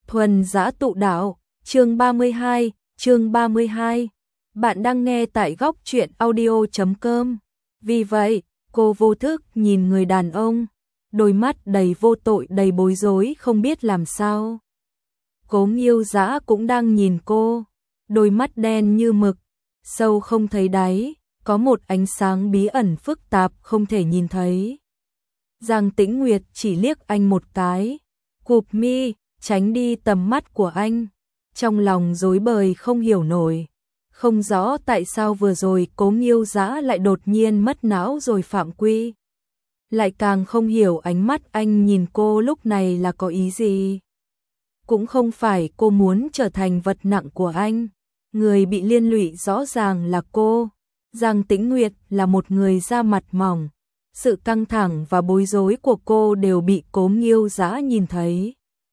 Thuần Dã Tụ Đạo, chương 32. Bạn đang nghe tại góc truyện audio.com. Vì vậy, cô vô thức nhìn người đàn ông, đôi mắt đầy vô tội đầy bối rối không biết làm sao. Cố Nghiêu Dã cũng đang nhìn cô, đôi mắt đen như mực, sâu không thấy đáy, có một ánh sáng bí ẩn phức tạp không thể nhìn thấy. Giang Tĩnh Nguyệt chỉ liếc anh một cái, cụp mi, tránh đi tầm mắt của anh, trong lòng rối bời không hiểu nổi. Không rõ tại sao vừa rồi Cố Nghiêu Dã lại đột nhiên mất não rồi phạm quy. Lại càng không hiểu ánh mắt anh nhìn cô lúc này là có ý gì. Cũng không phải cô muốn trở thành vật nặng của anh, người bị liên lụy rõ ràng là cô. Giang Tĩnh Nguyệt là một người da mặt mỏng, sự căng thẳng và bối rối của cô đều bị Cố Nghiêu Dã nhìn thấy.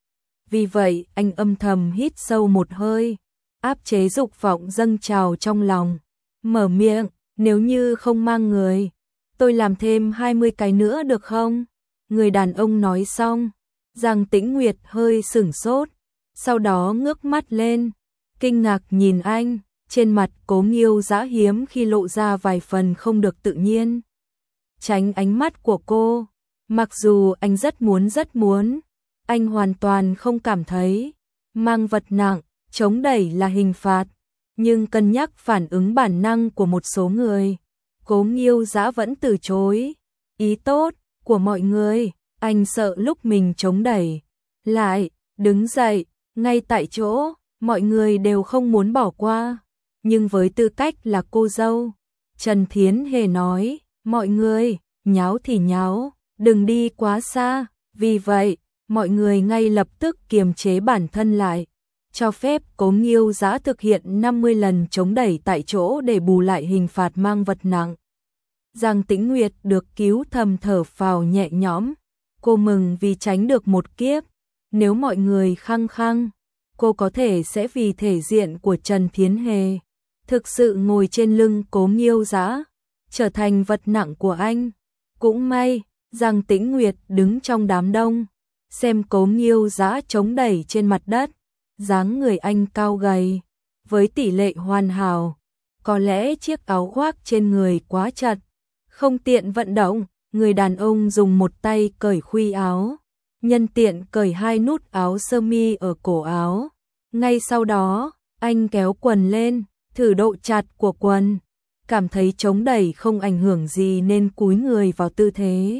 Vì vậy, anh âm thầm hít sâu một hơi, áp chế dục vọng dâng trào trong lòng, mở miệng, nếu như không mang người, tôi làm thêm 20 cái nữa được không? Người đàn ông nói xong, Giang Tĩnh Nguyệt hơi sửng sốt, sau đó ngước mắt lên, kinh ngạc nhìn anh, trên mặt Cố Nghiêu Dã hiếm khi lộ ra vài phần không được tự nhiên. Tránh ánh mắt của cô, mặc dù anh rất muốn, anh hoàn toàn không cảm thấy mang vật nặng, chống đẩy là hình phạt, nhưng cân nhắc phản ứng bản năng của một số người, Cố Nghiêu Dã vẫn từ chối. Ý tốt của mọi người, anh sợ lúc mình chống đẩy, lại đứng dậy, ngay tại chỗ, mọi người đều không muốn bỏ qua. Nhưng với tư cách là cô dâu, Trần Thiến Hề nói, mọi người, nháo thì nháo, đừng đi quá xa. Vì vậy, mọi người ngay lập tức kiềm chế bản thân lại, cho phép Cố Nghiêu Dã thực hiện 50 lần chống đẩy tại chỗ để bù lại hình phạt mang vật nặng. Giang Tĩnh Nguyệt được cứu thầm thở phào nhẹ nhõm, cô mừng vì tránh được một kiếp. Nếu mọi người khăng khăng, cô có thể sẽ vì thể diện của Trần Thiến Hề, thực sự ngồi trên lưng Cố Nghiêu Dã, trở thành vật nặng của anh. Cũng may, Giang Tĩnh Nguyệt đứng trong đám đông, xem Cố Nghiêu Dã chống đẩy trên mặt đất, dáng người anh cao gầy, với tỷ lệ hoàn hảo, có lẽ chiếc áo khoác trên người quá chặt, không tiện vận động, người đàn ông dùng một tay cởi khuy áo, nhân tiện cởi hai nút áo sơ mi ở cổ áo. Ngay sau đó, anh kéo quần lên, thử độ chặt của quần, cảm thấy chống đẩy không ảnh hưởng gì nên cúi người vào tư thế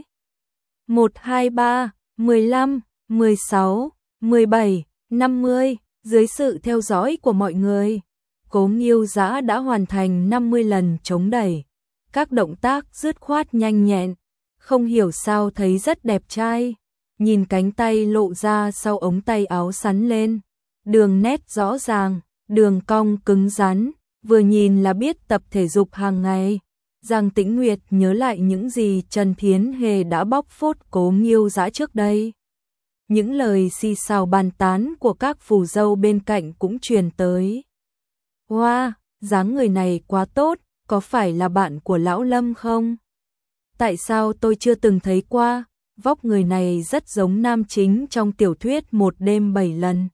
1, 2, 3, 15, 16, 17, 50, dưới sự theo dõi của mọi người, Cố Nghiêu Dã đã hoàn thành 50 lần chống đẩy. Các động tác dứt khoát nhanh nhẹn, không hiểu sao thấy rất đẹp trai. Nhìn cánh tay lộ ra sau ống tay áo sắn lên, đường nét rõ ràng, đường cong cứng rắn, vừa nhìn là biết tập thể dục hàng ngày. Giang Tĩnh Nguyệt nhớ lại những gì Trần Thiến Hề đã bóc phốt Cố Nghiêu Dã trước đây. Những lời xì xào bàn tán của các phù dâu bên cạnh cũng truyền tới. Wow, dáng người này quá tốt, có phải là bạn của Lão Lâm không? Tại sao tôi chưa từng thấy qua? Vóc người này rất giống nam chính trong tiểu thuyết Một Đêm 7 Lần.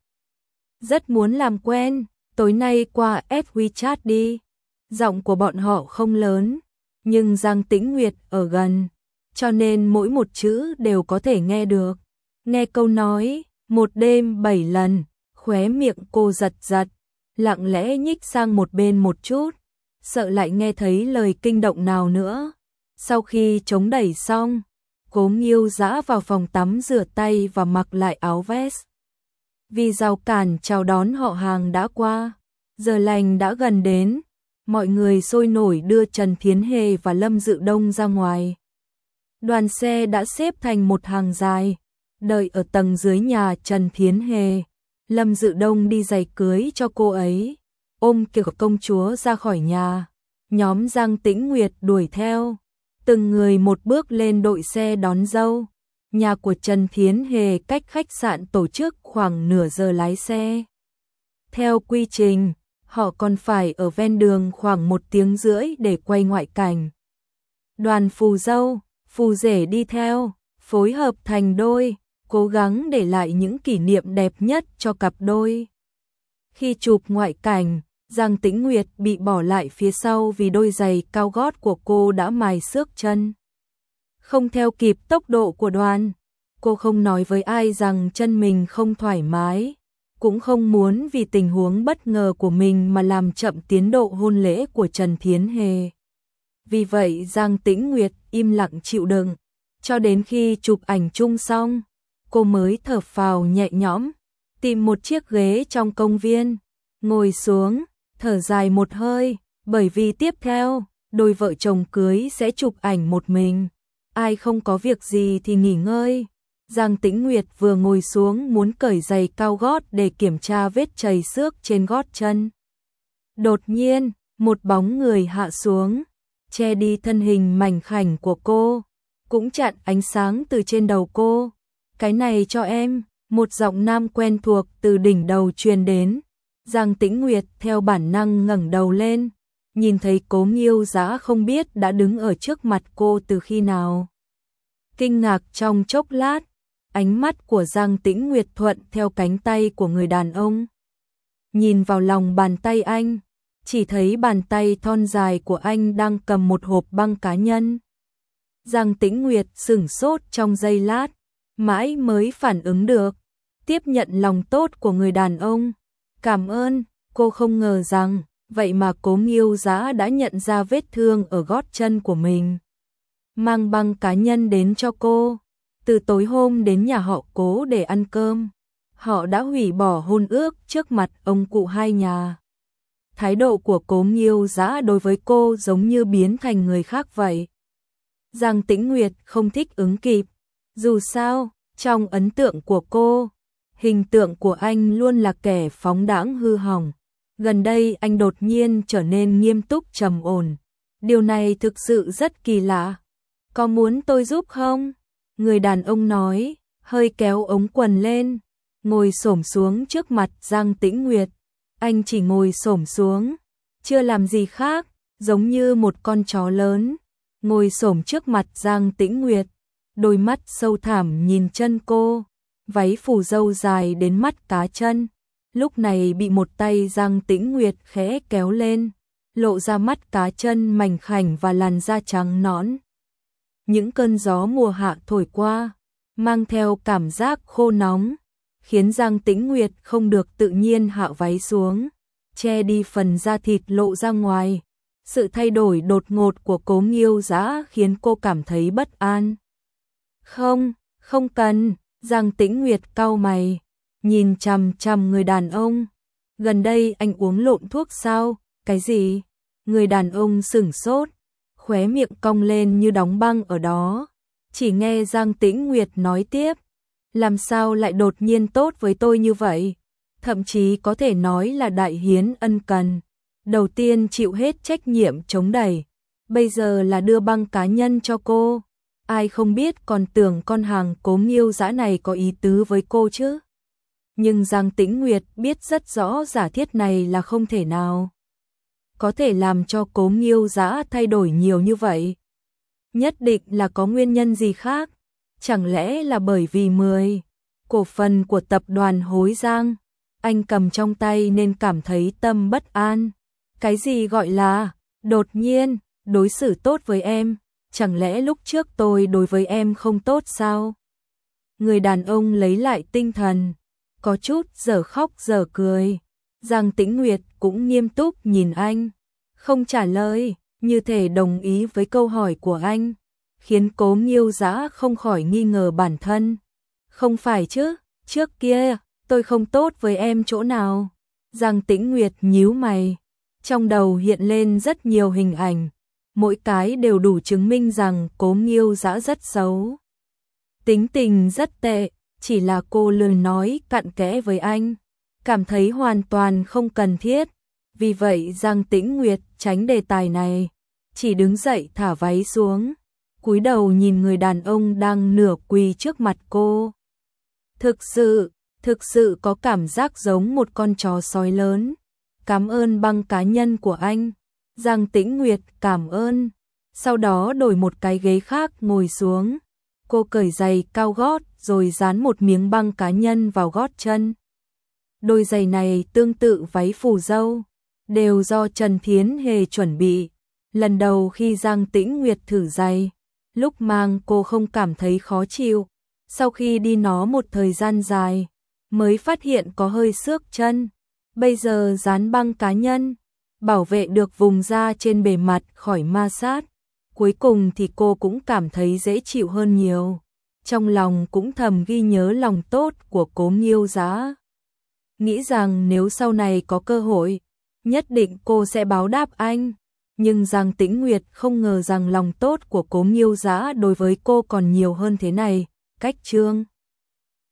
Rất muốn làm quen, tối nay qua add WeChat đi. Giọng của bọn họ không lớn, nhưng Giang Tĩnh Nguyệt ở gần, cho nên mỗi một chữ đều có thể nghe được. Nghe câu nói, 1 đêm 7 lần, khóe miệng cô giật giật, lặng lẽ nhích sang một bên một chút, sợ lại nghe thấy lời kinh động nào nữa. Sau khi chống đẩy xong, Cố Nghiêu Dã vào phòng tắm rửa tay và mặc lại áo vest. Vì rào cản chào đón họ hàng đã qua, giờ lành đã gần đến, mọi người sôi nổi đưa Trần Thiến Hề và Lâm Dự Đông ra ngoài. Đoàn xe đã xếp thành một hàng dài, đợi ở tầng dưới nhà Trần Thiến Hề. Lâm Dự Đông đi giày cưới cho cô ấy, ôm kiểu công chúa ra khỏi nhà. Nhóm Giang Tĩnh Nguyệt đuổi theo, từng người một bước lên đội xe đón dâu. Nhà của Trần Thiến Hề cách khách sạn tổ chức khoảng nửa giờ lái xe. Theo quy trình, họ còn phải ở ven đường khoảng 1 tiếng rưỡi để quay ngoại cảnh. Đoàn phù dâu, phù rể đi theo, phối hợp thành đôi, cố gắng để lại những kỷ niệm đẹp nhất cho cặp đôi. Khi chụp ngoại cảnh, Giang Tĩnh Nguyệt bị bỏ lại phía sau vì đôi giày cao gót của cô đã mài xước chân. Không theo kịp tốc độ của đoàn, cô không nói với ai rằng chân mình không thoải mái, cũng không muốn vì tình huống bất ngờ của mình mà làm chậm tiến độ hôn lễ của Trần Thiến Hề. Vì vậy Giang Tĩnh Nguyệt im lặng chịu đựng, cho đến khi chụp ảnh chung xong, cô mới thở phào nhẹ nhõm, tìm một chiếc ghế trong công viên, ngồi xuống, thở dài một hơi, bởi vì tiếp theo, đôi vợ chồng cưới sẽ chụp ảnh một mình, ai không có việc gì thì nghỉ ngơi. Giang Tĩnh Nguyệt vừa ngồi xuống muốn cởi giày cao gót để kiểm tra vết chày xước trên gót chân. Đột nhiên, một bóng người hạ xuống, che đi thân hình mảnh khảnh của cô, cũng chặn ánh sáng từ trên đầu cô. Cái này cho em, một giọng nam quen thuộc từ đỉnh đầu truyền đến. Giang Tĩnh Nguyệt theo bản năng ngẩng đầu lên, nhìn thấy Cố Nghiêu Dã không biết đã đứng ở trước mặt cô từ khi nào. Kinh ngạc trong chốc lát, ánh mắt của Giang Tĩnh Nguyệt thuận theo cánh tay của người đàn ông. Nhìn vào lòng bàn tay anh, chỉ thấy bàn tay thon dài của anh đang cầm một hộp băng cá nhân. Giang Tĩnh Nguyệt sửng sốt trong giây lát, mãi mới phản ứng được, tiếp nhận lòng tốt của người đàn ông. Cảm ơn, cô không ngờ rằng, vậy mà Cố Nghiêu Dã đã nhận ra vết thương ở gót chân của mình. Mang băng cá nhân đến cho cô, từ tối hôm đến nhà họ Cố để ăn cơm. Họ đã hủy bỏ hôn ước trước mặt ông cụ hai nhà. Thái độ của Cố Nghiêu Dã đối với cô giống như biến thành người khác vậy. Giang Tĩnh Nguyệt không thích ứng kịp. Dù sao, trong ấn tượng của cô, hình tượng của anh luôn là kẻ phóng đãng hư hỏng. Gần đây anh đột nhiên trở nên nghiêm túc trầm ổn. Điều này thực sự rất kỳ lạ. Có muốn tôi giúp không? Người đàn ông nói, hơi kéo ống quần lên, ngồi xổm xuống trước mặt Giang Tĩnh Nguyệt. Anh chỉ ngồi xổm xuống, chưa làm gì khác, giống như một con chó lớn, ngồi xổm trước mặt Giang Tĩnh Nguyệt, đôi mắt sâu thẳm nhìn chân cô, váy phủ râu dài đến mắt cá chân, lúc này bị một tay Giang Tĩnh Nguyệt khẽ kéo lên, lộ ra mắt cá chân mảnh khảnh và làn da trắng nõn. Những cơn gió mùa hạ thổi qua, mang theo cảm giác khô nóng, khiến Giang Tĩnh Nguyệt không được tự nhiên hạ váy xuống, che đi phần da thịt lộ ra ngoài. Sự thay đổi đột ngột của Cố Nghiêu Dã khiến cô cảm thấy bất an. Không, không cần, Giang Tĩnh Nguyệt cau mày, nhìn chằm chằm người đàn ông. Gần đây anh uống lộn thuốc sao? Cái gì? Người đàn ông sửng sốt, khóe miệng cong lên như đóng băng ở đó. Chỉ nghe Giang Tĩnh Nguyệt nói tiếp, làm sao lại đột nhiên tốt với tôi như vậy? Thậm chí có thể nói là đại hiến ân cần. Đầu tiên chịu hết trách nhiệm chống đẩy, bây giờ là đưa băng cá nhân cho cô. Ai không biết còn tưởng con hàng Cố Nghiêu Dã này có ý tứ với cô chứ. Nhưng Giang Tĩnh Nguyệt biết rất rõ giả thiết này là không thể nào. Có thể làm cho Cố Nghiêu Dã thay đổi nhiều như vậy. Nhất định là có nguyên nhân gì khác. Chẳng lẽ là bởi vì 10 cổ phần của tập đoàn Hối Giang anh cầm trong tay nên cảm thấy tâm bất an. Cái gì gọi là đột nhiên đối xử tốt với em? Chẳng lẽ lúc trước tôi đối với em không tốt sao? Người đàn ông lấy lại tinh thần, có chút dở khóc dở cười. Giang Tĩnh Nguyệt cũng nghiêm túc nhìn anh, không trả lời, như thể đồng ý với câu hỏi của anh, khiến Cố Nghiêu Dã không khỏi nghi ngờ bản thân. Không phải chứ, trước kia tôi không tốt với em chỗ nào? Giang Tĩnh Nguyệt nhíu mày, trong đầu hiện lên rất nhiều hình ảnh, mỗi cái đều đủ chứng minh rằng Cố Nghiêu Dã rất xấu. Tính tình rất tệ, chỉ là cô lười nói cặn kẽ với anh, cảm thấy hoàn toàn không cần thiết. Vì vậy Giang Tĩnh Nguyệt tránh đề tài này, chỉ đứng dậy thả váy xuống, cúi đầu nhìn người đàn ông đang nửa quỳ trước mặt cô. Thực sự có cảm giác giống một con chó sói lớn. Cảm ơn băng cá nhân của anh. Giang Tĩnh Nguyệt cảm ơn. Sau đó đổi một cái ghế khác ngồi xuống. Cô cởi giày cao gót rồi dán một miếng băng cá nhân vào gót chân. Đôi giày này tương tự váy phù dâu, đều do Trần Thiến Hề chuẩn bị. Lần đầu khi Giang Tĩnh Nguyệt thử giày, lúc mang cô không cảm thấy khó chịu, sau khi đi nó một thời gian dài, mới phát hiện có hơi xước chân. Bây giờ dán băng cá nhân, bảo vệ được vùng da trên bề mặt khỏi ma sát. Cuối cùng thì cô cũng cảm thấy dễ chịu hơn nhiều. Trong lòng cũng thầm ghi nhớ lòng tốt của Cố Nghiêu Giá. Nghĩ rằng nếu sau này có cơ hội, nhất định cô sẽ báo đáp anh. Nhưng Giang Tĩnh Nguyệt không ngờ rằng lòng tốt của Cố Nghiêu Giá đối với cô còn nhiều hơn thế này. Cách chương